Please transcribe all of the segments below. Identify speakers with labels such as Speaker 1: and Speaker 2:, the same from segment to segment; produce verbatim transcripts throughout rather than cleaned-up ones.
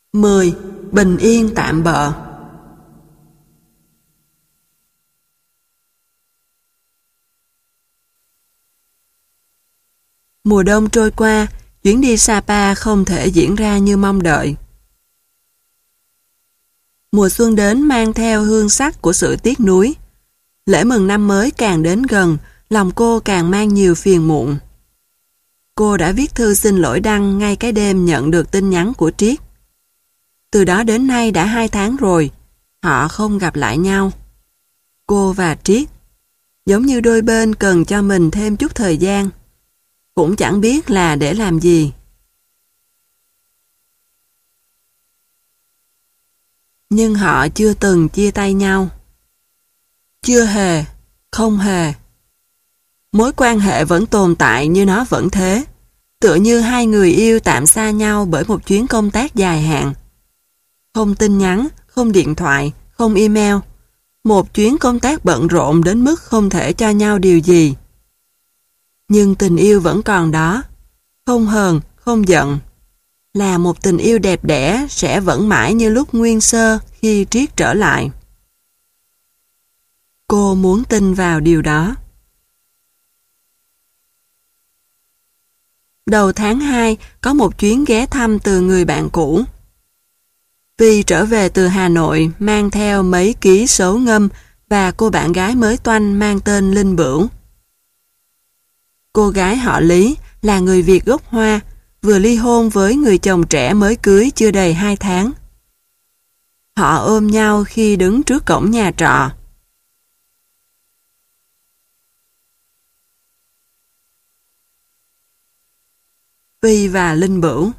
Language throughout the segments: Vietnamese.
Speaker 1: mười. Bình yên tạm bợ. Mùa đông trôi qua, chuyến đi Sapa không thể diễn ra như mong đợi. Mùa xuân đến mang theo hương sắc của sự tiếc nuối. Lễ mừng năm mới càng đến gần, lòng cô càng mang nhiều phiền muộn. Cô đã viết thư xin lỗi Đăng ngay cái đêm nhận được tin nhắn của Triết. Từ đó đến nay đã hai tháng rồi, họ không gặp lại nhau. Cô và Triết, giống như đôi bên cần cho mình thêm chút thời gian, cũng chẳng biết là để làm gì. Nhưng họ chưa từng chia tay nhau. Chưa hề, không hề. Mối quan hệ vẫn tồn tại như nó vẫn thế, tựa như hai người yêu tạm xa nhau bởi một chuyến công tác dài hạn. Không tin nhắn, không điện thoại, không email. Một chuyến công tác bận rộn đến mức không thể cho nhau điều gì. Nhưng tình yêu vẫn còn đó, không hờn, không giận. Là một tình yêu đẹp đẽ sẽ vẫn mãi như lúc nguyên sơ khi Triết trở lại. Cô muốn tin vào điều đó. Đầu tháng hai có một chuyến ghé thăm từ người bạn cũ. Vi trở về từ Hà Nội mang theo mấy ký sấu ngâm và cô bạn gái mới toanh mang tên Linh Bửu. Cô gái họ Lý là người Việt gốc Hoa, vừa ly hôn với người chồng trẻ mới cưới chưa đầy hai tháng. Họ ôm nhau khi đứng trước cổng nhà trọ. Vi và Linh Bửu.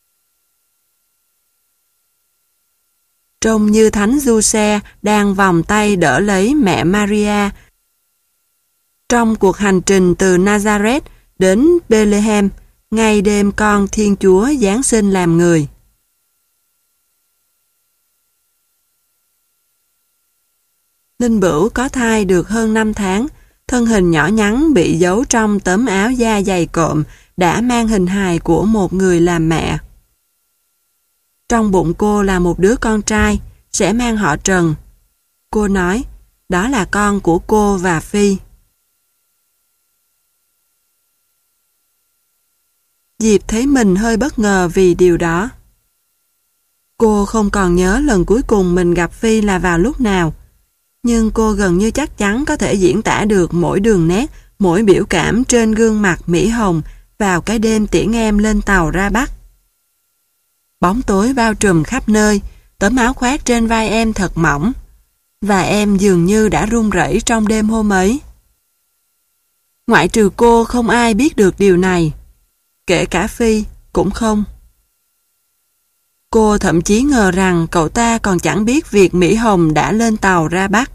Speaker 1: Trông như Thánh Giuse đang vòng tay đỡ lấy mẹ Maria trong cuộc hành trình từ Nazareth đến Bethlehem, ngày đêm con Thiên Chúa Giáng sinh làm người. Linh Bửu có thai được hơn năm tháng, thân hình nhỏ nhắn bị giấu trong tấm áo da dày cộm đã mang hình hài của một người làm mẹ. Trong bụng cô là một đứa con trai, sẽ mang họ Trần. Cô nói, đó là con của cô và Phi. Diệp thấy mình hơi bất ngờ vì điều đó. Cô không còn nhớ lần cuối cùng mình gặp Phi là vào lúc nào, nhưng cô gần như chắc chắn có thể diễn tả được mỗi đường nét, mỗi biểu cảm trên gương mặt Mỹ Hồng vào cái đêm tiễn em lên tàu ra Bắc. Bóng tối bao trùm khắp nơi, tấm áo khoác trên vai em thật mỏng, và em dường như đã run rẩy trong đêm hôm ấy. Ngoại trừ cô không ai biết được điều này, kể cả Phi cũng không. Cô thậm chí ngờ rằng cậu ta còn chẳng biết việc Mỹ Hồng đã lên tàu ra Bắc.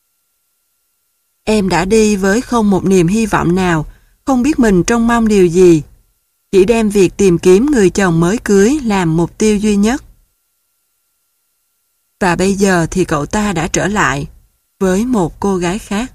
Speaker 1: Em đã đi với không một niềm hy vọng nào, không biết mình trông mong điều gì, chỉ đem việc tìm kiếm người chồng mới cưới làm mục tiêu duy nhất. Và bây giờ thì cậu ta đã trở lại với một cô gái khác.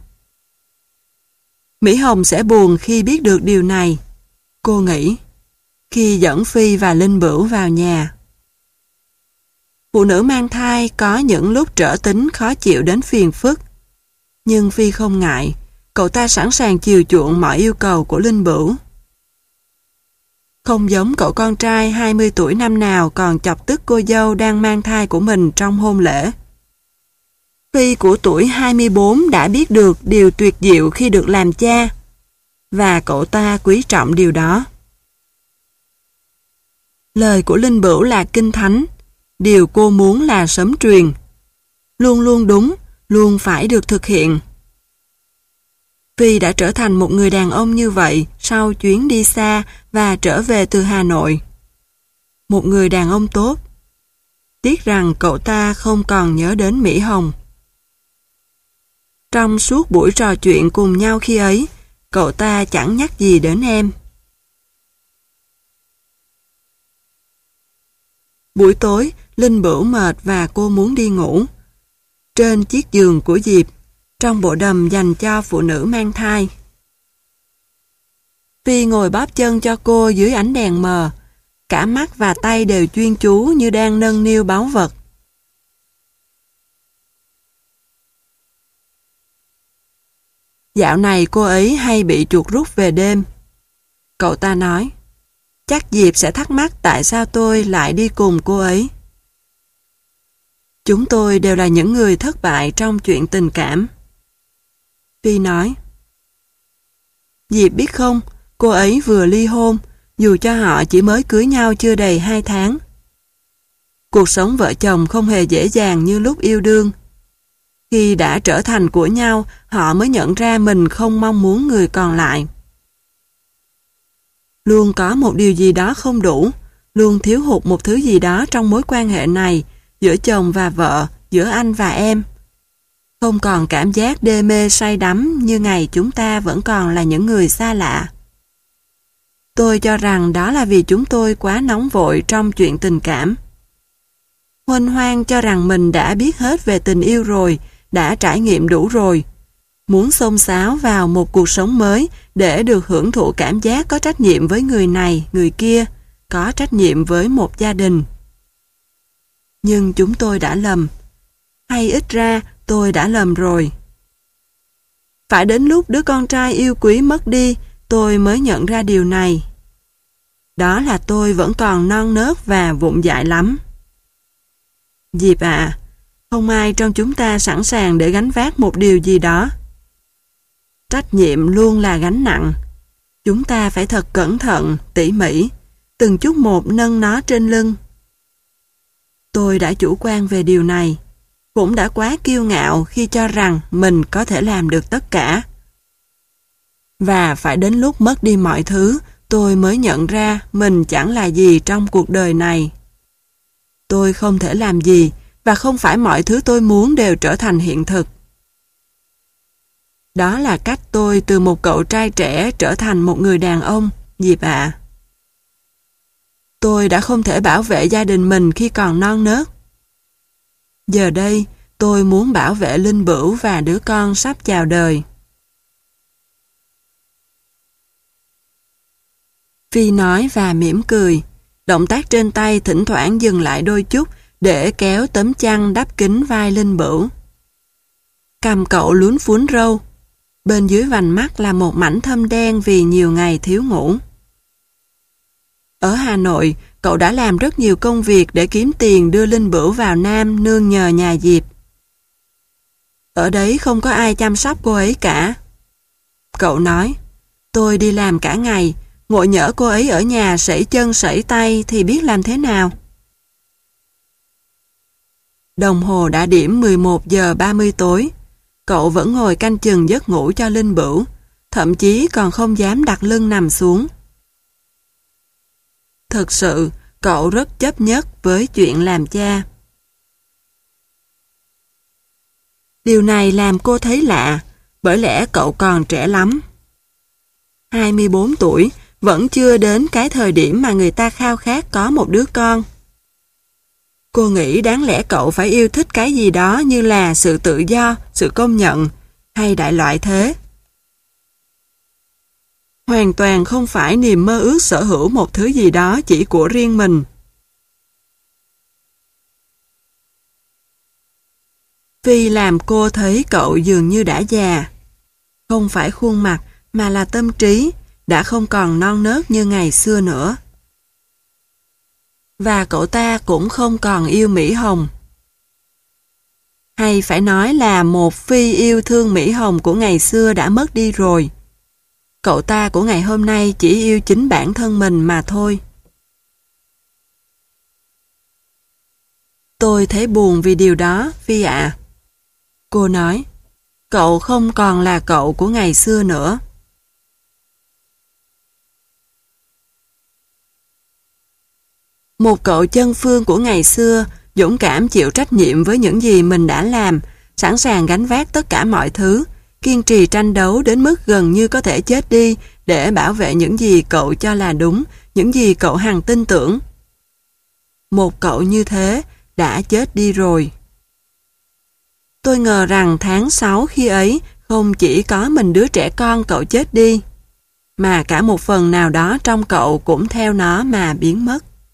Speaker 1: Mỹ Hồng sẽ buồn khi biết được điều này, cô nghĩ, khi dẫn Phi và Linh Bửu vào nhà. Phụ nữ mang thai có những lúc trở tính khó chịu đến phiền phức, nhưng Phi không ngại, cậu ta sẵn sàng chiều chuộng mọi yêu cầu của Linh Bửu. Không giống cậu con trai hai mươi tuổi năm nào còn chọc tức cô dâu đang mang thai của mình trong hôn lễ. Phi của tuổi hai mươi bốn đã biết được điều tuyệt diệu khi được làm cha, và cậu ta quý trọng điều đó. Lời của Linh Bửu là kinh thánh, điều cô muốn là sấm truyền. Luôn luôn đúng, luôn phải được thực hiện. Phi đã trở thành một người đàn ông như vậy sau chuyến đi xa và trở về từ Hà Nội. Một người đàn ông tốt. Tiếc rằng cậu ta không còn nhớ đến Mỹ Hồng. Trong suốt buổi trò chuyện cùng nhau khi ấy, cậu ta chẳng nhắc gì đến em. Buổi tối, Linh Bửu mệt và cô muốn đi ngủ. Trên chiếc giường của Diệp, trong bộ đầm dành cho phụ nữ mang thai. Phi ngồi bóp chân cho cô dưới ánh đèn mờ, Cả mắt và tay đều chuyên chú như đang nâng niu báu vật. Dạo này cô ấy hay bị chuột rút về đêm. Cậu ta nói, chắc Diệp sẽ thắc mắc tại sao tôi lại đi cùng cô ấy. Chúng tôi đều là những người thất bại trong chuyện tình cảm. Phi nói, Diệp biết không, cô ấy vừa ly hôn, dù cho họ chỉ mới cưới nhau chưa đầy hai tháng. Cuộc sống vợ chồng không hề dễ dàng như lúc yêu đương. Khi đã trở thành của nhau, họ mới nhận ra mình không mong muốn người còn lại. Luôn có một điều gì đó không đủ, luôn thiếu hụt một thứ gì đó trong mối quan hệ này, giữa chồng và vợ, giữa anh và em. Không còn cảm giác đê mê say đắm như ngày chúng ta vẫn còn là những người xa lạ. Tôi cho rằng đó là vì chúng tôi quá nóng vội trong chuyện tình cảm. Huênh hoang cho rằng mình đã biết hết về tình yêu rồi, đã trải nghiệm đủ rồi. Muốn xông xáo vào một cuộc sống mới để được hưởng thụ cảm giác có trách nhiệm với người này, người kia, có trách nhiệm với một gia đình. Nhưng chúng tôi đã lầm. Hay ít ra tôi đã lầm rồi. Phải đến lúc đứa con trai yêu quý mất đi, tôi mới nhận ra điều này. Đó là tôi vẫn còn non nớt và vụng dại lắm. Diệp ạ, không ai trong chúng ta sẵn sàng để gánh vác một điều gì đó. Trách nhiệm luôn là gánh nặng. Chúng ta phải thật cẩn thận, tỉ mỉ, từng chút một nâng nó trên lưng. Tôi đã chủ quan về điều này, cũng đã quá kiêu ngạo khi cho rằng mình có thể làm được tất cả. Và phải đến lúc mất đi mọi thứ, tôi mới nhận ra mình chẳng là gì trong cuộc đời này. Tôi không thể làm gì, và không phải mọi thứ tôi muốn đều trở thành hiện thực. Đó là cách tôi từ một cậu trai trẻ trở thành một người đàn ông, Diệp ạ. Tôi đã không thể bảo vệ gia đình mình khi còn non nớt. Giờ đây, tôi muốn bảo vệ Linh Bửu và đứa con sắp chào đời. Phi nói và mỉm cười. Động tác trên tay thỉnh thoảng dừng lại đôi chút để kéo tấm chăn đắp kín vai Linh Bửu. Cằm cậu luốn phún râu. Bên dưới vành mắt là một mảnh thâm đen vì nhiều ngày thiếu ngủ. Ở Hà Nội, cậu đã làm rất nhiều công việc để kiếm tiền đưa Linh Bửu vào Nam nương nhờ nhà Diệp. Ở đấy không có ai chăm sóc cô ấy cả. Cậu nói, tôi đi làm cả ngày, ngồi nhỡ cô ấy ở nhà sẩy chân sẩy tay thì biết làm thế nào. Đồng hồ đã điểm mười một giờ ba mươi tối. Cậu vẫn ngồi canh chừng giấc ngủ cho Linh Bửu, thậm chí còn không dám đặt lưng nằm xuống. Thực sự, cậu rất chấp nhất với chuyện làm cha. Điều này làm cô thấy lạ, bởi lẽ cậu còn trẻ lắm. hai mươi bốn tuổi, vẫn chưa đến cái thời điểm mà người ta khao khát có một đứa con. Cô nghĩ đáng lẽ cậu phải yêu thích cái gì đó như là sự tự do, sự công nhận, hay đại loại thế. Hoàn toàn không phải niềm mơ ước sở hữu một thứ gì đó chỉ của riêng mình. Phi làm cô thấy cậu dường như đã già. Không phải khuôn mặt mà là tâm trí, đã không còn non nớt như ngày xưa nữa. Và cậu ta cũng không còn yêu Mỹ Hồng. Hay phải nói là một Phi yêu thương Mỹ Hồng của ngày xưa đã mất đi rồi. Cậu ta của ngày hôm nay chỉ yêu chính bản thân mình mà thôi. Tôi thấy buồn vì điều đó, Phi ạ. Cô nói, cậu không còn là cậu của ngày xưa nữa. Một cậu chân phương của ngày xưa, dũng cảm chịu trách nhiệm với những gì mình đã làm, sẵn sàng gánh vác tất cả mọi thứ, kiên trì tranh đấu đến mức gần như có thể chết đi để bảo vệ những gì cậu cho là đúng, những gì cậu hằng tin tưởng. Một cậu như thế đã chết đi rồi. Tôi ngờ rằng tháng sáu khi ấy không chỉ có mình đứa trẻ con cậu chết đi, mà cả một phần nào đó trong cậu cũng theo nó mà biến mất.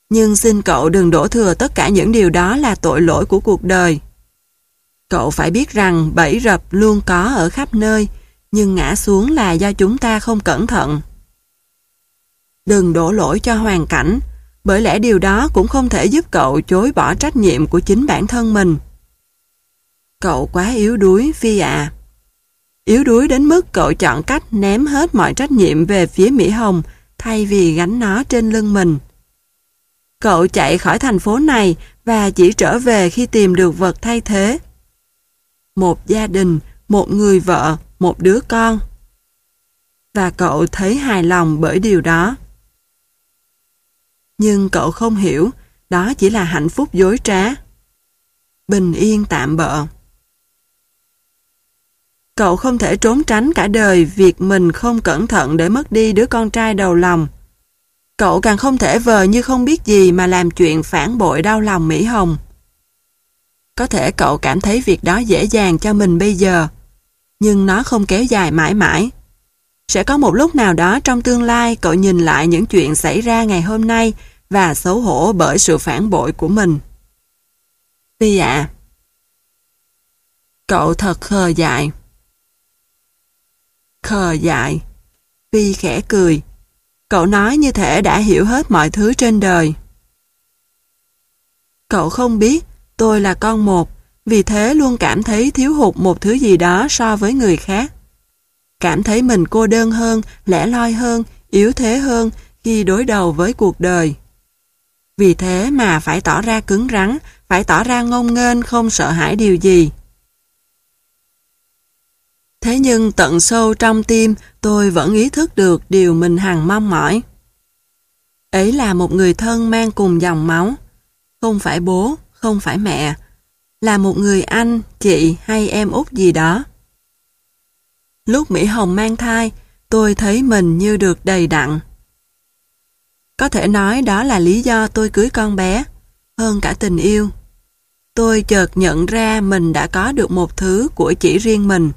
Speaker 1: Nhưng xin cậu đừng đổ thừa tất cả những điều đó là tội lỗi của cuộc đời. Cậu phải biết rằng bẫy rập luôn có ở khắp nơi, nhưng ngã xuống là do chúng ta không cẩn thận. Đừng đổ lỗi cho hoàn cảnh, bởi lẽ điều đó cũng không thể giúp cậu chối bỏ trách nhiệm của chính bản thân mình. Cậu quá yếu đuối, Phi ạ. Yếu đuối đến mức cậu chọn cách ném hết mọi trách nhiệm về phía Mỹ Hồng thay vì gánh nó trên lưng mình. Cậu chạy khỏi thành phố này và chỉ trở về khi tìm được vật thay thế. Một gia đình, một người vợ, một đứa con. Và cậu thấy hài lòng bởi điều đó. Nhưng cậu không hiểu, đó chỉ là hạnh phúc dối trá. Bình yên tạm bợ. Cậu không thể trốn tránh cả đời việc mình không cẩn thận để mất đi đứa con trai đầu lòng. Cậu càng không thể vờ như không biết gì mà làm chuyện phản bội đau lòng Mỹ Hồng. Có thể cậu cảm thấy việc đó dễ dàng cho mình bây giờ, nhưng nó không kéo dài mãi mãi. Sẽ có một lúc nào đó trong tương lai cậu nhìn lại những chuyện xảy ra ngày hôm nay và xấu hổ bởi sự phản bội của mình. Phi ạ. Cậu thật khờ dại. Khờ dại. Phi khẽ cười. Cậu nói như thể đã hiểu hết mọi thứ trên đời. Cậu không biết tôi là con một, vì thế luôn cảm thấy thiếu hụt một thứ gì đó so với người khác. Cảm thấy mình cô đơn hơn, lẻ loi hơn, yếu thế hơn khi đối đầu với cuộc đời. Vì thế mà phải tỏ ra cứng rắn, phải tỏ ra ngông nghênh không sợ hãi điều gì. Thế nhưng tận sâu trong tim tôi vẫn ý thức được điều mình hằng mong mỏi. Ấy là một người thân mang cùng dòng máu, không phải bố, không phải mẹ, là một người anh, chị hay em út gì đó. Lúc Mỹ Hồng mang thai, tôi thấy mình như được đầy đặn. Có thể nói đó là lý do tôi cưới con bé, hơn cả tình yêu. Tôi chợt nhận ra mình đã có được một thứ của chỉ riêng mình.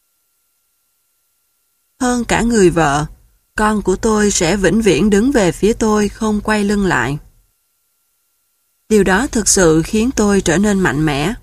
Speaker 1: Hơn cả người vợ, con của tôi sẽ vĩnh viễn đứng về phía tôi không quay lưng lại. Điều đó thực sự khiến tôi trở nên mạnh mẽ.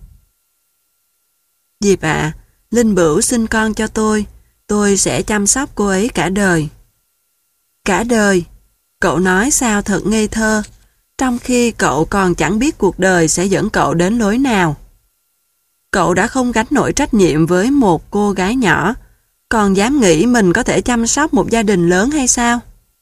Speaker 1: Diệp ạ, Linh Bửu sinh con cho tôi, tôi sẽ chăm sóc cô ấy cả đời. Cả đời, cậu nói sao thật ngây thơ, trong khi cậu còn chẳng biết cuộc đời sẽ dẫn cậu đến lối nào. Cậu đã không gánh nổi trách nhiệm với một cô gái nhỏ, còn dám nghĩ mình có thể chăm sóc một gia đình lớn hay sao?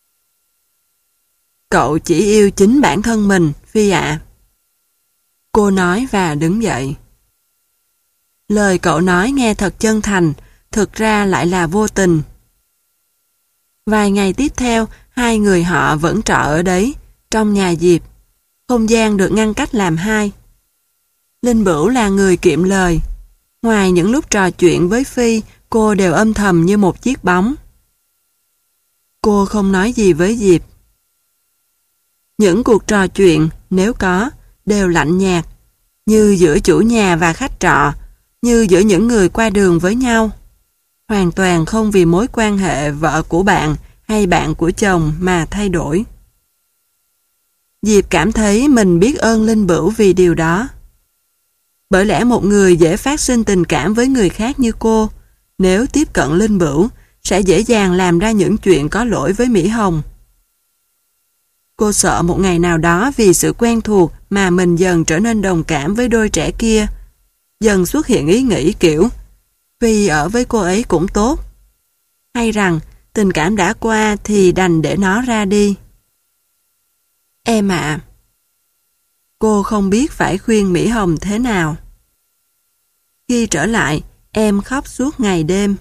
Speaker 1: Cậu chỉ yêu chính bản thân mình, Phi ạ. Cô nói và đứng dậy. Lời cậu nói nghe thật chân thành, thực ra lại là vô tình. Vài ngày tiếp theo, hai người họ vẫn trọ ở đấy, trong nhà Diệp. Không gian được ngăn cách làm hai. Linh Bửu là người kiệm lời. Ngoài những lúc trò chuyện với Phi, cô đều âm thầm như một chiếc bóng. Cô không nói gì với Diệp. Những cuộc trò chuyện, nếu có, đều lạnh nhạt, như giữa chủ nhà và khách trọ, như giữa những người qua đường với nhau. Hoàn toàn không vì mối quan hệ vợ của bạn hay bạn của chồng mà thay đổi. Diệp cảm thấy mình biết ơn Linh Bửu vì điều đó. Bởi lẽ một người dễ phát sinh tình cảm với người khác như cô, nếu tiếp cận Linh Bửu, sẽ dễ dàng làm ra những chuyện có lỗi với Mỹ Hồng. Cô sợ một ngày nào đó vì sự quen thuộc mà mình dần trở nên đồng cảm với đôi trẻ kia. Dần xuất hiện ý nghĩ kiểu, vì ở với cô ấy cũng tốt. Hay rằng, tình cảm đã qua thì đành để nó ra đi. Em ạ. Cô không biết phải khuyên Mỹ Hồng thế nào. Khi trở lại, em khóc suốt ngày đêm.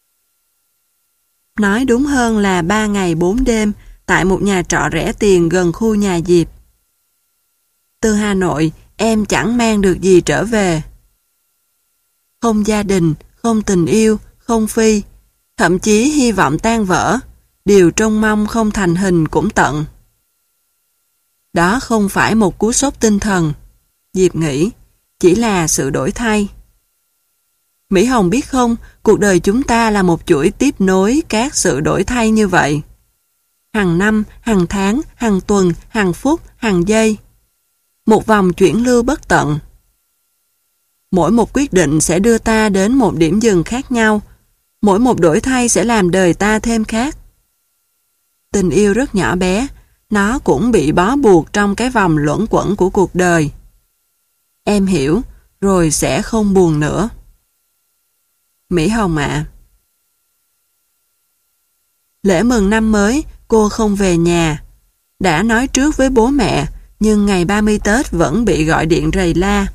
Speaker 1: Nói đúng hơn là ba ngày bốn đêm tại một nhà trọ rẻ tiền gần khu nhà Diệp. Từ Hà Nội, em chẳng mang được gì trở về. Không gia đình, không tình yêu, không Phi, thậm chí hy vọng tan vỡ, điều trông mong không thành hình cũng tận. Đó không phải một cú sốc tinh thần, Diệp nghĩ, chỉ là sự đổi thay. Mỹ Hồng biết không, cuộc đời chúng ta là một chuỗi tiếp nối các sự đổi thay như vậy. hàng năm, hàng tháng, hàng tuần, hàng phút, hàng giây. Một vòng chuyển lưu bất tận. Mỗi một quyết định sẽ đưa ta đến một điểm dừng khác nhau. Mỗi một đổi thay sẽ làm đời ta thêm khác. Tình yêu rất nhỏ bé, nó cũng bị bó buộc trong cái vòng luẩn quẩn của cuộc đời. Em hiểu, rồi sẽ không buồn nữa. Mỹ Hồng ạ. Lễ mừng năm mới, cô không về nhà. Đã nói trước với bố mẹ, nhưng ngày ba mươi Tết vẫn bị gọi điện rầy la.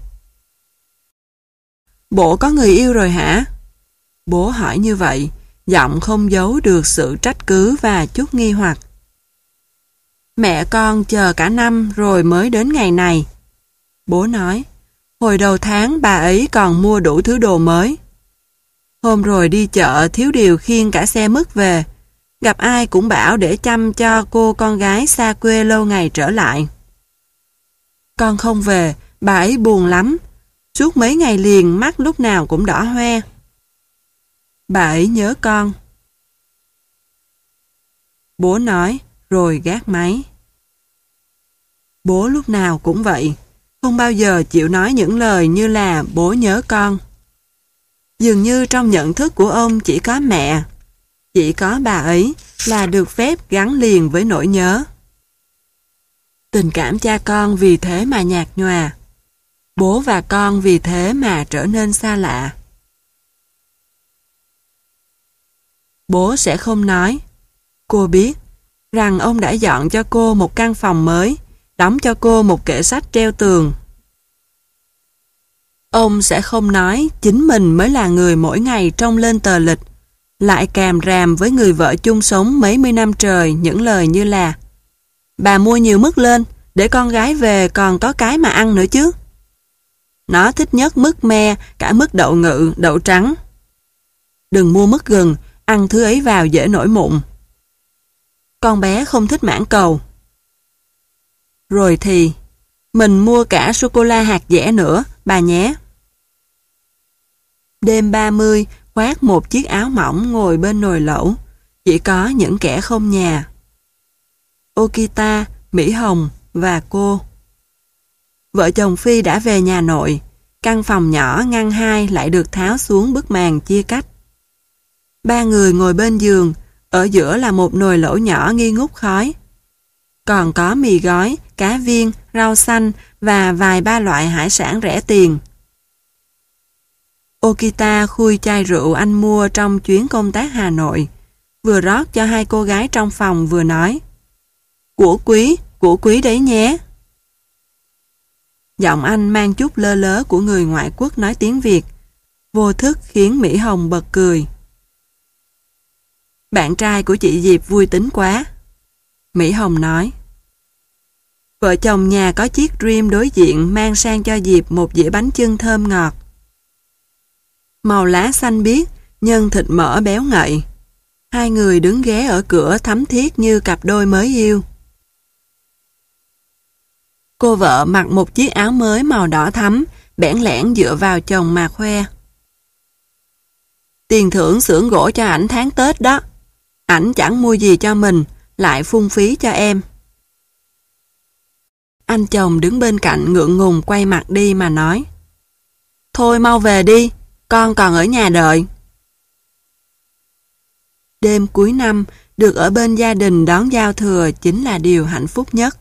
Speaker 1: Bộ có người yêu rồi hả? Bố hỏi như vậy, giọng không giấu được sự trách cứ và chút nghi hoặc. Mẹ con chờ cả năm rồi mới đến ngày này. Bố nói, hồi đầu tháng bà ấy còn mua đủ thứ đồ mới. Hôm rồi đi chợ thiếu điều khiêng cả xe mứt về. Gặp ai cũng bảo để chăm cho cô con gái xa quê lâu ngày trở lại. Con không về, bà ấy buồn lắm. Suốt mấy ngày liền mắt lúc nào cũng đỏ hoe. Bà ấy nhớ con. Bố nói, rồi gác máy. Bố lúc nào cũng vậy, không bao giờ chịu nói những lời như là bố nhớ con. Dường như trong nhận thức của ông chỉ có mẹ, chỉ có bà ấy là được phép gắn liền với nỗi nhớ. Tình cảm cha con vì thế mà nhạt nhòa. Bố và con vì thế mà trở nên xa lạ. Bố sẽ không nói. Cô biết rằng ông đã dọn cho cô một căn phòng mới, đóng cho cô một kệ sách treo tường. Ông sẽ không nói chính mình mới là người mỗi ngày trông lên tờ lịch, lại càm ràm với người vợ chung sống mấy mươi năm trời những lời như là bà mua nhiều mứt lên, để con gái về còn có cái mà ăn nữa chứ. Nó thích nhất mứt me, cả mứt đậu ngự, đậu trắng. Đừng mua mứt gừng, ăn thứ ấy vào dễ nổi mụn. Con bé không thích mãng cầu. Rồi thì, mình mua cả sô-cô-la hạt dẻ nữa, bà nhé. Đêm ba mươi, khoác một chiếc áo mỏng ngồi bên nồi lẩu, chỉ có những kẻ không nhà. Okita, Mỹ Hồng và cô. Vợ chồng Phi đã về nhà nội, căn phòng nhỏ ngăn hai lại được tháo xuống bức màn chia cách. Ba người ngồi bên giường, ở giữa là một nồi lẩu nhỏ nghi ngút khói. Còn có mì gói, cá viên, rau xanh và vài ba loại hải sản rẻ tiền. Okita khui chai rượu anh mua trong chuyến công tác Hà Nội, vừa rót cho hai cô gái trong phòng vừa nói: "Của quý, của quý đấy nhé." Giọng anh mang chút lơ lớ của người ngoại quốc nói tiếng Việt, vô thức khiến Mỹ Hồng bật cười. "Bạn trai của chị Diệp vui tính quá." Mỹ Hồng nói. Vợ chồng nhà có chiếc Dream đối diện mang sang cho Diệp một dĩa bánh chưng thơm ngọt. Màu lá xanh biếc, nhân thịt mỡ béo ngậy. Hai người đứng ghé ở cửa thắm thiết như cặp đôi mới yêu. Cô vợ mặc một chiếc áo mới màu đỏ thắm, bẽn lẽn dựa vào chồng mà khoe. "Tiền thưởng xưởng gỗ cho ảnh tháng Tết đó. Ảnh chẳng mua gì cho mình, lại phung phí cho em." Anh chồng đứng bên cạnh ngượng ngùng quay mặt đi mà nói: "Thôi mau về đi, con còn ở nhà đợi." Đêm cuối năm, được ở bên gia đình đón giao thừa chính là điều hạnh phúc nhất.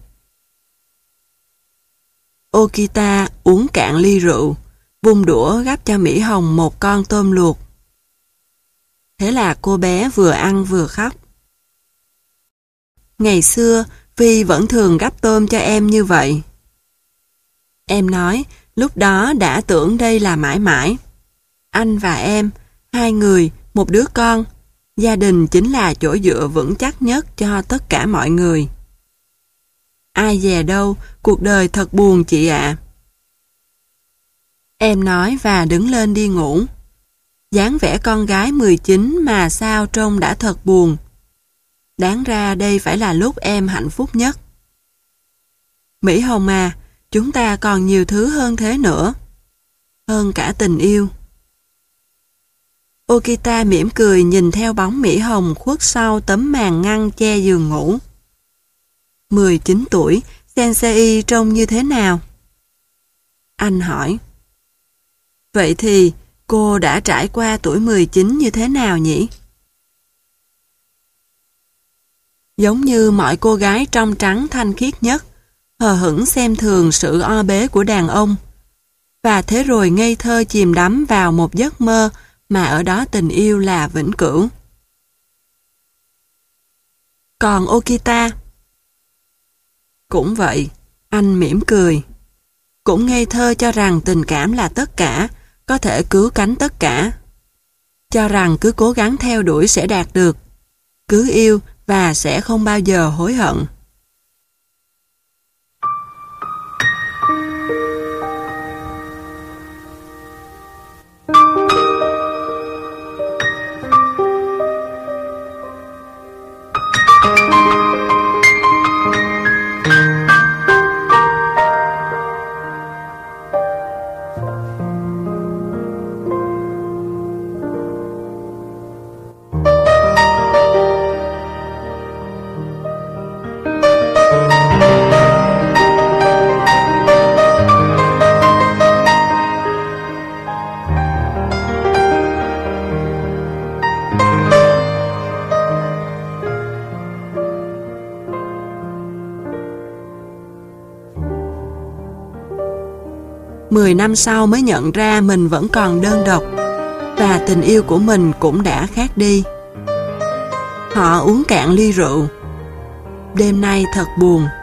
Speaker 1: Okita uống cạn ly rượu, vung đũa gắp cho Mỹ Hồng một con tôm luộc. Thế là cô bé vừa ăn vừa khóc. Ngày xưa, Phi vẫn thường gắp tôm cho em như vậy. Em nói, lúc đó đã tưởng đây là mãi mãi. Anh và em, hai người, một đứa con, gia đình chính là chỗ dựa vững chắc nhất cho tất cả mọi người. Ai dè đâu, cuộc đời thật buồn chị ạ. Em nói và đứng lên đi ngủ. Dáng vẻ con gái mười chín mà sao trông đã thật buồn. Đáng ra đây phải là lúc em hạnh phúc nhất. Mỹ Hồng à, chúng ta còn nhiều thứ hơn thế nữa. Hơn cả tình yêu. Okita mỉm cười nhìn theo bóng Mỹ Hồng khuất sau tấm màn ngăn che giường ngủ. mười chín tuổi, Sensei trông như thế nào? Anh hỏi. Vậy thì cô đã trải qua tuổi mười chín như thế nào nhỉ? Giống như mọi cô gái trong trắng thanh khiết nhất, hờ hững xem thường sự o bế của đàn ông. Và thế rồi ngây thơ chìm đắm vào một giấc mơ mà ở đó tình yêu là vĩnh cửu. Còn Okita? Cũng vậy, anh mỉm cười. Cũng ngây thơ cho rằng tình cảm là tất cả, có thể cứu cánh tất cả. Cho rằng cứ cố gắng theo đuổi sẽ đạt được. Cứ yêu và sẽ không bao giờ hối hận. Mười năm sau mới nhận ra mình vẫn còn đơn độc, và tình yêu của mình cũng đã khác đi. Họ uống cạn ly rượu. Đêm nay thật buồn.